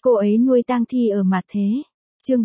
Cô ấy nuôi tang thi ở mặt thế. Chương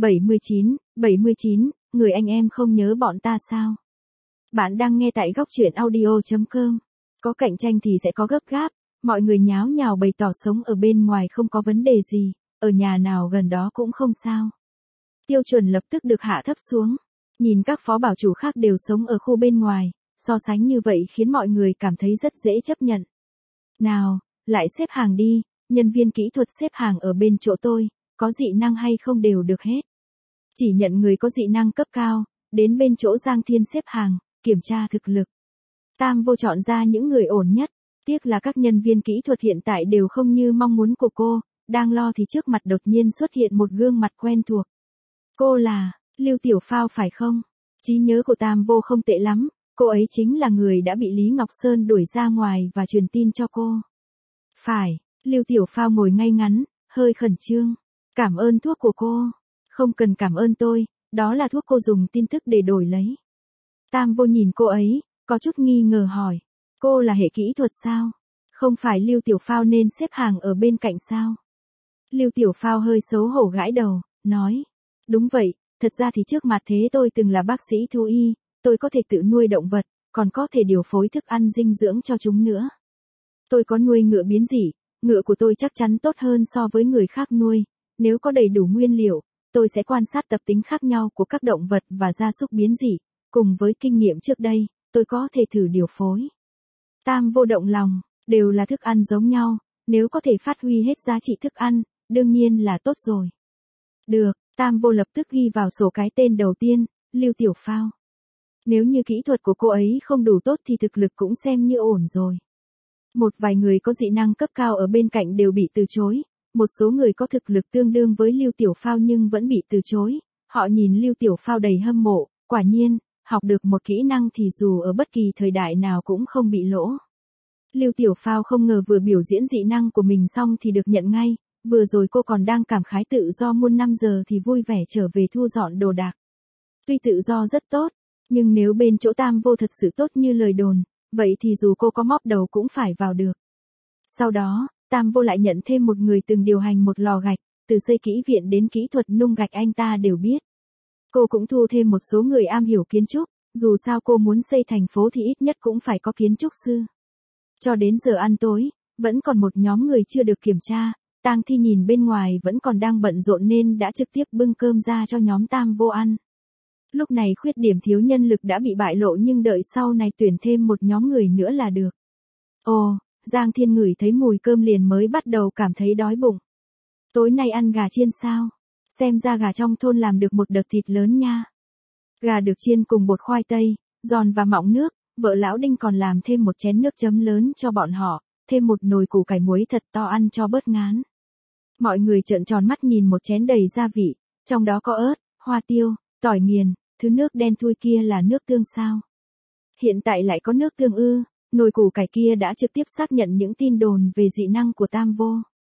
79, người anh em không nhớ bọn ta sao? Bạn đang nghe tại góc truyện audio.com. Có cạnh tranh thì sẽ có gấp gáp, mọi người nháo nhào bày tỏ sống ở bên ngoài không có vấn đề gì, ở nhà nào gần đó cũng không sao. Tiêu chuẩn lập tức được hạ thấp xuống, nhìn các phó bảo chủ khác đều sống ở khu bên ngoài, so sánh như vậy khiến mọi người cảm thấy rất dễ chấp nhận. Nào, lại xếp hàng đi, nhân viên kỹ thuật xếp hàng ở bên chỗ tôi, có dị năng hay không đều được hết. Chỉ nhận người có dị năng cấp cao, đến bên chỗ Giang Thiên xếp hàng, kiểm tra thực lực. Tam Vô chọn ra những người ổn nhất, tiếc là các nhân viên kỹ thuật hiện tại đều không như mong muốn của cô, đang lo thì trước mặt đột nhiên xuất hiện một gương mặt quen thuộc. Cô là, Lưu Tiểu Phao phải không? Trí nhớ của Tam Vô không tệ lắm, cô ấy chính là người đã bị Lý Ngọc Sơn đuổi ra ngoài và truyền tin cho cô. Phải, Lưu Tiểu Phao ngồi ngay ngắn, hơi khẩn trương. Cảm ơn thuốc của cô. Không cần cảm ơn tôi, đó là thuốc cô dùng tin tức để đổi lấy. Tam Vô nhìn cô ấy, có chút nghi ngờ hỏi. Cô là hệ kỹ thuật sao? Không phải Lưu Tiểu Phao nên xếp hàng ở bên cạnh sao? Lưu Tiểu Phao hơi xấu hổ gãi đầu, nói. Đúng vậy, thật ra thì trước mặt thế tôi từng là bác sĩ thú y, tôi có thể tự nuôi động vật, còn có thể điều phối thức ăn dinh dưỡng cho chúng nữa. Tôi có nuôi ngựa biến dị, ngựa của tôi chắc chắn tốt hơn so với người khác nuôi, nếu có đầy đủ nguyên liệu, tôi sẽ quan sát tập tính khác nhau của các động vật và gia súc biến dị, cùng với kinh nghiệm trước đây, tôi có thể thử điều phối. Tam Vô động lòng, đều là thức ăn giống nhau, nếu có thể phát huy hết giá trị thức ăn, đương nhiên là tốt rồi. Được, Tam Vô lập tức ghi vào sổ cái tên đầu tiên, Lưu Tiểu Phao. Nếu như kỹ thuật của cô ấy không đủ tốt thì thực lực cũng xem như ổn rồi. Một vài người có dị năng cấp cao ở bên cạnh đều bị từ chối, một số người có thực lực tương đương với Lưu Tiểu Phao nhưng vẫn bị từ chối, họ nhìn Lưu Tiểu Phao đầy hâm mộ, quả nhiên, học được một kỹ năng thì dù ở bất kỳ thời đại nào cũng không bị lỗ. Lưu Tiểu Phao không ngờ vừa biểu diễn dị năng của mình xong thì được nhận ngay, vừa rồi cô còn đang cảm khái tự do muôn năm giờ thì vui vẻ trở về thu dọn đồ đạc. Tuy tự do rất tốt, nhưng nếu bên chỗ Tam Vô thật sự tốt như lời đồn, vậy thì dù cô có móc đầu cũng phải vào được. Sau đó, Tam Vô lại nhận thêm một người từng điều hành một lò gạch, từ xây kỹ viện đến kỹ thuật nung gạch anh ta đều biết. Cô cũng thu thêm một số người am hiểu kiến trúc, dù sao cô muốn xây thành phố thì ít nhất cũng phải có kiến trúc sư. Cho đến giờ ăn tối, vẫn còn một nhóm người chưa được kiểm tra, Tang Thi nhìn bên ngoài vẫn còn đang bận rộn nên đã trực tiếp bưng cơm ra cho nhóm Tam Vô ăn. Lúc này khuyết điểm thiếu nhân lực đã bị bại lộ nhưng đợi sau này tuyển thêm một nhóm người nữa là được. Ồ, Giang Thiên ngửi thấy mùi cơm liền mới bắt đầu cảm thấy đói bụng. Tối nay ăn gà chiên sao? Xem ra gà trong thôn làm được một đợt thịt lớn nha. Gà được chiên cùng bột khoai tây, giòn và mọng nước, vợ lão Đinh còn làm thêm một chén nước chấm lớn cho bọn họ, thêm một nồi củ cải muối thật to ăn cho bớt ngán. Mọi người trợn tròn mắt nhìn một chén đầy gia vị, trong đó có ớt, hoa tiêu, tỏi miền, thứ nước đen thui kia là nước tương sao? Hiện tại lại có nước tương ư? Nồi củ cải kia đã trực tiếp xác nhận những tin đồn về dị năng của Tam Vô.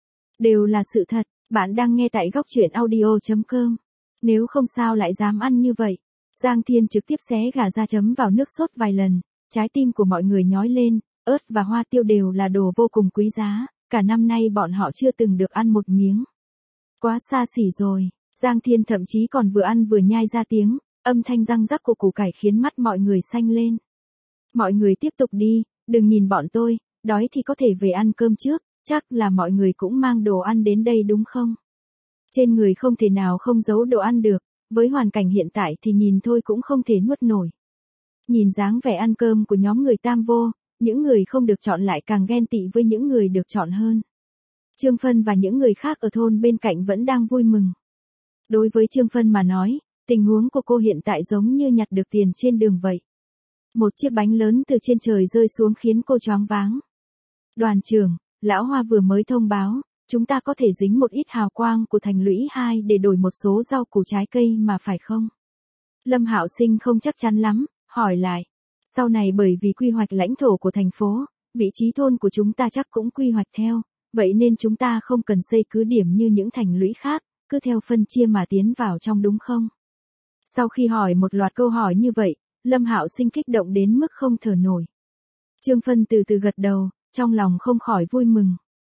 Đều là sự thật, bạn đang nghe tại góc truyện audio.com. Nếu không sao lại dám ăn như vậy. Giang Thiên trực tiếp xé gà ra chấm vào nước sốt vài lần, trái tim của mọi người nhói lên, ớt và hoa tiêu đều là đồ vô cùng quý giá, cả năm nay bọn họ chưa từng được ăn một miếng. Quá xa xỉ rồi, Giang Thiên thậm chí còn vừa ăn vừa nhai ra tiếng, âm thanh răng rắc của củ cải khiến mắt mọi người xanh lên. Mọi người tiếp tục đi, đừng nhìn bọn tôi, đói thì có thể về ăn cơm trước, chắc là mọi người cũng mang đồ ăn đến đây đúng không? Trên người không thể nào không giấu đồ ăn được, với hoàn cảnh hiện tại thì nhìn thôi cũng không thể nuốt nổi. Nhìn dáng vẻ ăn cơm của nhóm người Tam Vô, những người không được chọn lại càng ghen tị với những người được chọn hơn. Trương Phân và những người khác ở thôn bên cạnh vẫn đang vui mừng. Đối với Trương Phân mà nói, tình huống của cô hiện tại giống như nhặt được tiền trên đường vậy. Một chiếc bánh lớn từ trên trời rơi xuống khiến cô choáng váng. Đoàn trưởng, Lão Hoa vừa mới thông báo, chúng ta có thể dính một ít hào quang của thành lũy 2 để đổi một số rau củ trái cây mà phải không? Lâm Hạo Sinh không chắc chắn lắm, hỏi lại. Sau này bởi vì quy hoạch lãnh thổ của thành phố, vị trí thôn của chúng ta chắc cũng quy hoạch theo, vậy nên chúng ta không cần xây cứ điểm như những thành lũy khác, cứ theo phân chia mà tiến vào trong đúng không? Sau khi hỏi một loạt câu hỏi như vậy, Lâm Hạo Sinh kích động đến mức không thở nổi. Trương Phân từ từ gật đầu, trong lòng không khỏi vui mừng.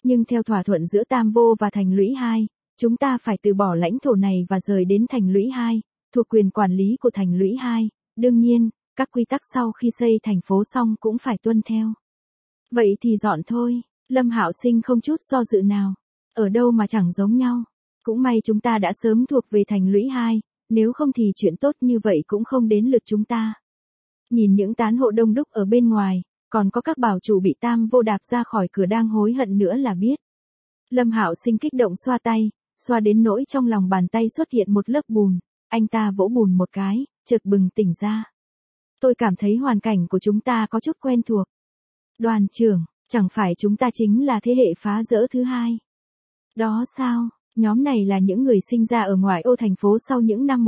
Nhưng theo thỏa thuận giữa Tam Vô và Thành Lũy 2, chúng ta phải từ bỏ lãnh thổ này và rời đến Thành Lũy 2, thuộc quyền quản lý của Thành Lũy 2. Đương nhiên, các quy tắc sau khi xây thành phố xong cũng phải tuân theo. Vậy thì dọn thôi, Lâm Hạo Sinh không chút do dự nào. Ở đâu mà chẳng giống nhau. Cũng may chúng ta đã sớm thuộc về Thành Lũy 2, nếu không thì chuyện tốt như vậy cũng không đến lượt chúng ta. Nhìn những tán hộ đông đúc ở bên ngoài, còn có các bảo chủ bị Tam Vô đạp ra khỏi cửa đang hối hận nữa là biết. Lâm Hạo Sinh kích động xoa tay, xoa đến nỗi trong lòng bàn tay xuất hiện một lớp bùn, anh ta vỗ bùn một cái, chợt bừng tỉnh ra. Tôi cảm thấy hoàn cảnh của chúng ta có chút quen thuộc. Đoàn trưởng, chẳng phải chúng ta chính là thế hệ phá rỡ thứ hai? Đó sao, nhóm này là những người sinh ra ở ngoại ô thành phố sau những năm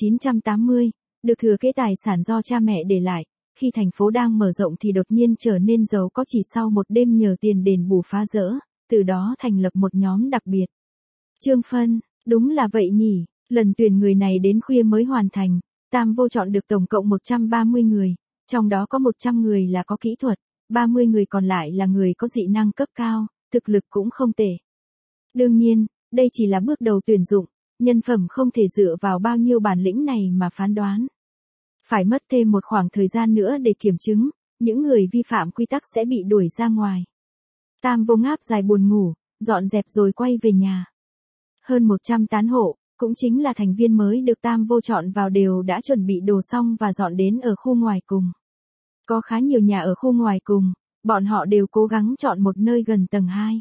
1980, được thừa kế tài sản do cha mẹ để lại, khi thành phố đang mở rộng thì đột nhiên trở nên giàu có chỉ sau một đêm nhờ tiền đền bù phá rỡ, từ đó thành lập một nhóm đặc biệt. Trương Phân, đúng là vậy nhỉ, lần tuyển người này đến khuya mới hoàn thành, Tam Vô chọn được tổng cộng 130 người, trong đó có 100 người là có kỹ thuật, 30 người còn lại là người có dị năng cấp cao, thực lực cũng không tệ. Đương nhiên, đây chỉ là bước đầu tuyển dụng, nhân phẩm không thể dựa vào bao nhiêu bản lĩnh này mà phán đoán. Phải mất thêm một khoảng thời gian nữa để kiểm chứng, những người vi phạm quy tắc sẽ bị đuổi ra ngoài. Tam Vô ngáp dài buồn ngủ, dọn dẹp rồi quay về nhà. Hơn 100 tán hộ, cũng chính là thành viên mới được Tam Vô chọn vào đều đã chuẩn bị đồ xong và dọn đến ở khu ngoài cùng. Có khá nhiều nhà ở khu ngoài cùng, bọn họ đều cố gắng chọn một nơi gần tầng 2.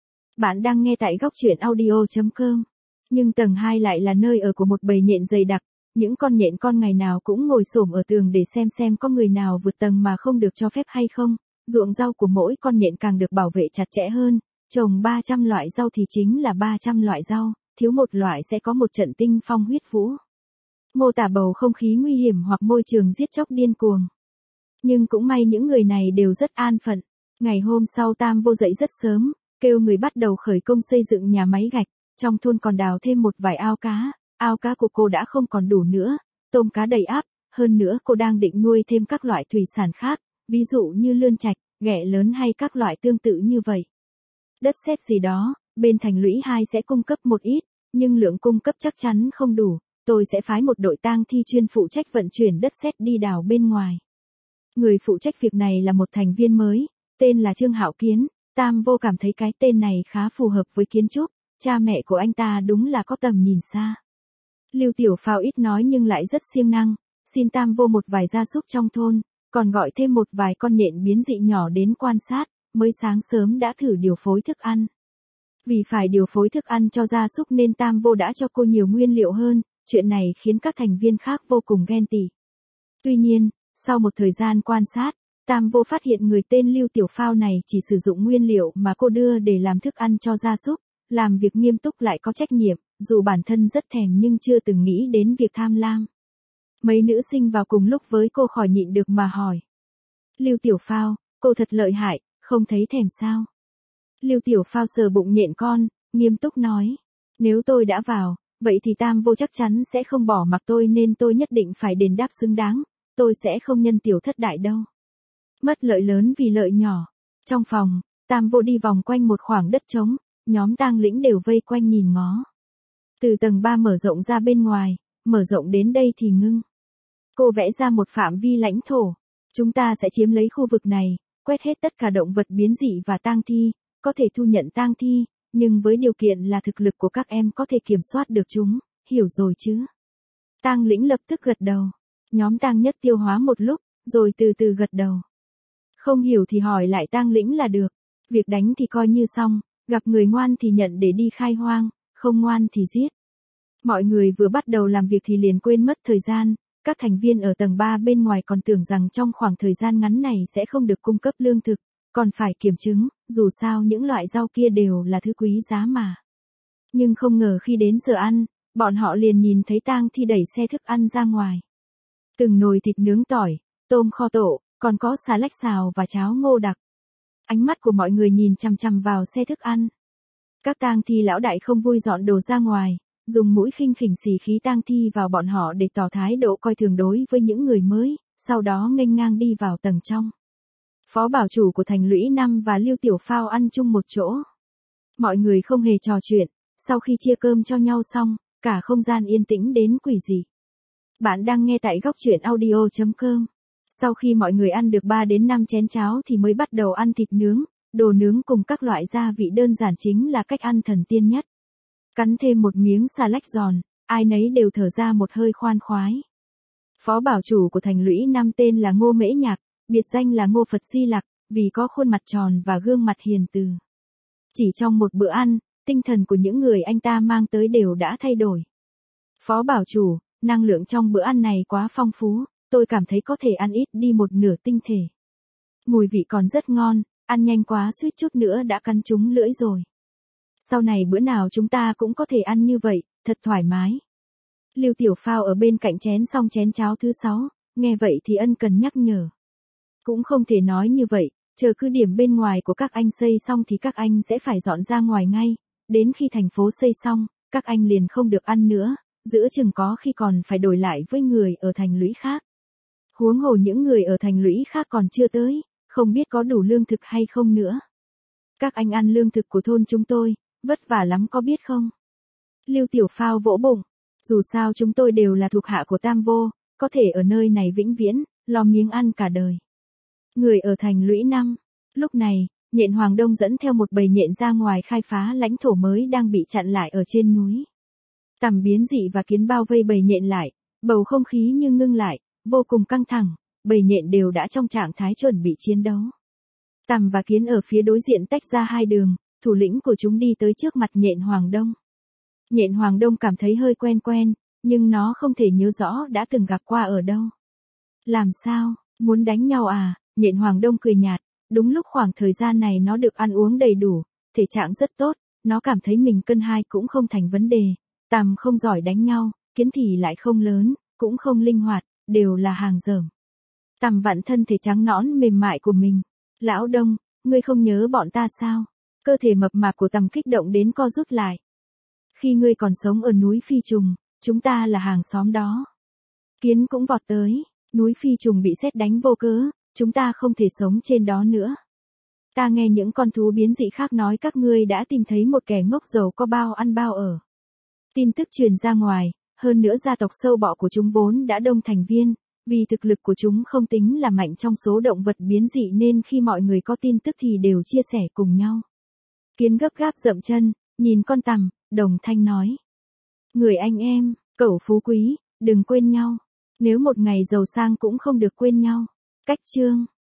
Bạn đang nghe tại góc truyện audio.com. Nhưng tầng 2 lại là nơi ở của một bầy nhện dày đặc, những con nhện con ngày nào cũng ngồi xổm ở tường để xem có người nào vượt tầng mà không được cho phép hay không. Ruộng rau của mỗi con nhện càng được bảo vệ chặt chẽ hơn, trồng 300 loại rau thì chính là 300 loại rau, thiếu một loại sẽ có một trận tinh phong huyết vũ. Mô tả bầu không khí nguy hiểm hoặc môi trường giết chóc điên cuồng. Nhưng cũng may những người này đều rất an phận. Ngày hôm sau Tam Vô dậy rất sớm, kêu người bắt đầu khởi công xây dựng nhà máy gạch, trong thôn còn đào thêm một vài ao cá của cô đã không còn đủ nữa, tôm cá đầy ắp, hơn nữa cô đang định nuôi thêm các loại thủy sản khác, ví dụ như lươn trạch, ghẹ lớn hay các loại tương tự như vậy. Đất sét gì đó, bên Thành Lũy 2 sẽ cung cấp một ít, nhưng lượng cung cấp chắc chắn không đủ, tôi sẽ phái một đội tang thi chuyên phụ trách vận chuyển đất sét đi đào bên ngoài. Người phụ trách việc này là một thành viên mới, tên là Trương Hạo Kiến. Tam Vô cảm thấy cái tên này khá phù hợp với kiến trúc, cha mẹ của anh ta đúng là có tầm nhìn xa. Lưu Tiểu Phao ít nói nhưng lại rất siêng năng, xin Tam Vô một vài gia súc trong thôn, còn gọi thêm một vài con nhện biến dị nhỏ đến quan sát, mới sáng sớm đã thử điều phối thức ăn. Vì phải điều phối thức ăn cho gia súc nên Tam Vô đã cho cô nhiều nguyên liệu hơn, chuyện này khiến các thành viên khác vô cùng ghen tị. Tuy nhiên, sau một thời gian quan sát, Tam Vô phát hiện người tên Lưu Tiểu Phao này chỉ sử dụng nguyên liệu mà cô đưa để làm thức ăn cho gia súc, làm việc nghiêm túc lại có trách nhiệm, dù bản thân rất thèm nhưng chưa từng nghĩ đến việc tham lam. Mấy nữ sinh vào cùng lúc với cô khỏi nhịn được mà hỏi. Lưu Tiểu Phao, cô thật lợi hại, không thấy thèm sao? Lưu Tiểu Phao sờ bụng nhện con, nghiêm túc nói. Nếu tôi đã vào, vậy thì Tam Vô chắc chắn sẽ không bỏ mặc tôi nên tôi nhất định phải đền đáp xứng đáng, tôi sẽ không nhân tiểu thất đại đâu. Mất lợi lớn vì lợi nhỏ. Trong phòng, Tam Vô đi vòng quanh một khoảng đất trống, nhóm tang lĩnh đều vây quanh nhìn ngó. Từ tầng 3 mở rộng ra bên ngoài, mở rộng đến đây thì ngưng. Cô vẽ ra một phạm vi lãnh thổ. Chúng ta sẽ chiếm lấy khu vực này, quét hết tất cả động vật biến dị và tang thi, có thể thu nhận tang thi, nhưng với điều kiện là thực lực của các em có thể kiểm soát được chúng, hiểu rồi chứ? Tang lĩnh lập tức gật đầu. Nhóm tang nhất tiêu hóa một lúc, rồi từ từ gật đầu. Không hiểu thì hỏi lại tang lĩnh là được. Việc đánh thì coi như xong, gặp người ngoan thì nhận để đi khai hoang, không ngoan thì giết. Mọi người vừa bắt đầu làm việc thì liền quên mất thời gian, các thành viên ở tầng 3 bên ngoài còn tưởng rằng trong khoảng thời gian ngắn này sẽ không được cung cấp lương thực, còn phải kiểm chứng, dù sao những loại rau kia đều là thứ quý giá mà. Nhưng không ngờ khi đến giờ ăn, bọn họ liền nhìn thấy tang thi đẩy xe thức ăn ra ngoài. Từng nồi thịt nướng tỏi, tôm kho tộ, còn có xà lách xào và cháo ngô đặc. Ánh mắt của mọi người nhìn chằm chằm vào xe thức ăn. Các tang thi lão đại không vui dọn đồ ra ngoài, dùng mũi khinh khỉnh xì khí tang thi vào bọn họ để tỏ thái độ coi thường đối với những người mới, sau đó nghênh ngang đi vào tầng trong. Phó bảo chủ của Thành Lũy 5 và Lưu Tiểu Phao ăn chung một chỗ. Mọi người không hề trò chuyện, sau khi chia cơm cho nhau xong, cả không gian yên tĩnh đến quỷ dị. Bạn đang nghe tại góc truyện audio.com. Sau khi mọi người ăn được 3 đến 5 chén cháo thì mới bắt đầu ăn thịt nướng, đồ nướng cùng các loại gia vị đơn giản chính là cách ăn thần tiên nhất. Cắn thêm một miếng xà lách giòn, ai nấy đều thở ra một hơi khoan khoái. Phó bảo chủ của thành lũy 5 tên là Ngô Mễ Nhạc, biệt danh là Ngô Phật Di Lặc, vì có khuôn mặt tròn và gương mặt hiền từ. Chỉ trong một bữa ăn, tinh thần của những người anh ta mang tới đều đã thay đổi. Phó bảo chủ, năng lượng trong bữa ăn này quá phong phú, tôi cảm thấy có thể ăn ít đi một nửa tinh thể. Mùi vị còn rất ngon, ăn nhanh quá suýt chút nữa đã cắn trúng lưỡi rồi. Sau này bữa nào chúng ta cũng có thể ăn như vậy, thật thoải mái. Lưu Tiểu Phao ở bên cạnh chén xong chén cháo thứ 6, nghe vậy thì ân cần nhắc nhở. Cũng không thể nói như vậy, chờ cứ điểm bên ngoài của các anh xây xong thì các anh sẽ phải dọn ra ngoài ngay, đến khi thành phố xây xong, các anh liền không được ăn nữa, giữa chừng có khi còn phải đổi lại với người ở thành lũy khác. Huống hồ những người ở thành lũy khác còn chưa tới, không biết có đủ lương thực hay không nữa. Các anh ăn lương thực của thôn chúng tôi, vất vả lắm có biết không? Lưu Tiểu Phao vỗ bụng, dù sao chúng tôi đều là thuộc hạ của Tam Vô, có thể ở nơi này vĩnh viễn, lo miếng ăn cả đời. Người ở thành lũy 5. Lúc này, Nhện Hoàng Đông dẫn theo một bầy nhện ra ngoài khai phá lãnh thổ mới đang bị chặn lại ở trên núi. Tằm biến dị và kiến bao vây bầy nhện lại, bầu không khí như ngưng lại, vô cùng căng thẳng, bầy nhện đều đã trong trạng thái chuẩn bị chiến đấu. Tằm và kiến ở phía đối diện tách ra hai đường, thủ lĩnh của chúng đi tới trước mặt Nhện Hoàng Đông. Nhện Hoàng Đông cảm thấy hơi quen quen, nhưng nó không thể nhớ rõ đã từng gặp qua ở đâu. Làm sao, muốn đánh nhau à? Nhện Hoàng Đông cười nhạt, đúng lúc khoảng thời gian này nó được ăn uống đầy đủ, thể trạng rất tốt, nó cảm thấy mình cân 2 cũng không thành vấn đề. Tằm không giỏi đánh nhau, kiến thì lại không lớn, cũng không linh hoạt, đều là hàng dởm. Tằm vặn thân thể trắng nõn mềm mại của mình. Lão Đông, ngươi không nhớ bọn ta sao? Cơ thể mập mạp của Tằm kích động đến co rút lại. Khi ngươi còn sống ở núi Phi Trùng, chúng ta là hàng xóm đó. Kiến cũng vọt tới, núi Phi Trùng bị sét đánh vô cớ, chúng ta không thể sống trên đó nữa. Ta nghe những con thú biến dị khác nói các ngươi đã tìm thấy một kẻ ngốc giàu có bao ăn bao ở. Tin tức truyền ra ngoài, hơn nữa gia tộc sâu bọ của chúng vốn đã đông thành viên, vì thực lực của chúng không tính là mạnh trong số động vật biến dị nên khi mọi người có tin tức thì đều chia sẻ cùng nhau. Kiến gấp gáp dậm chân, nhìn con Tằm, đồng thanh nói. Người anh em, cẩu phú quý, đừng quên nhau. Nếu một ngày giàu sang cũng không được quên nhau. Cách chương